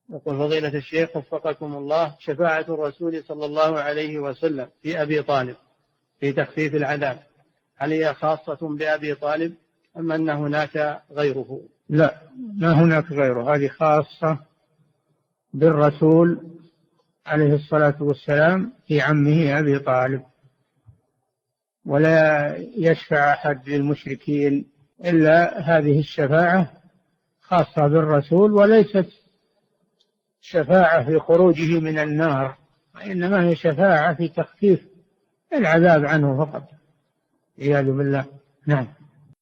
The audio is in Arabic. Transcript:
يقول فضيلة الشيخ وفقكم الله، شفاعة الرسول صلى الله عليه وسلم في أبي طالب في تخفيف العذاب، هل هي خاصة بأبي طالب أم أن هناك غيره؟ لا، ما هناك غيره، هذه خاصة بالرسول عليه الصلاة والسلام في عمه أبي طالب، ولا يشفع أحد للمشركين إلا هذه الشفاعة خاصة بالرسول، وليست شفاعة في خروجه من النار، وإنما هي شفاعة في تخفيف العذاب عنه فقط، عياذ بالله. نعم.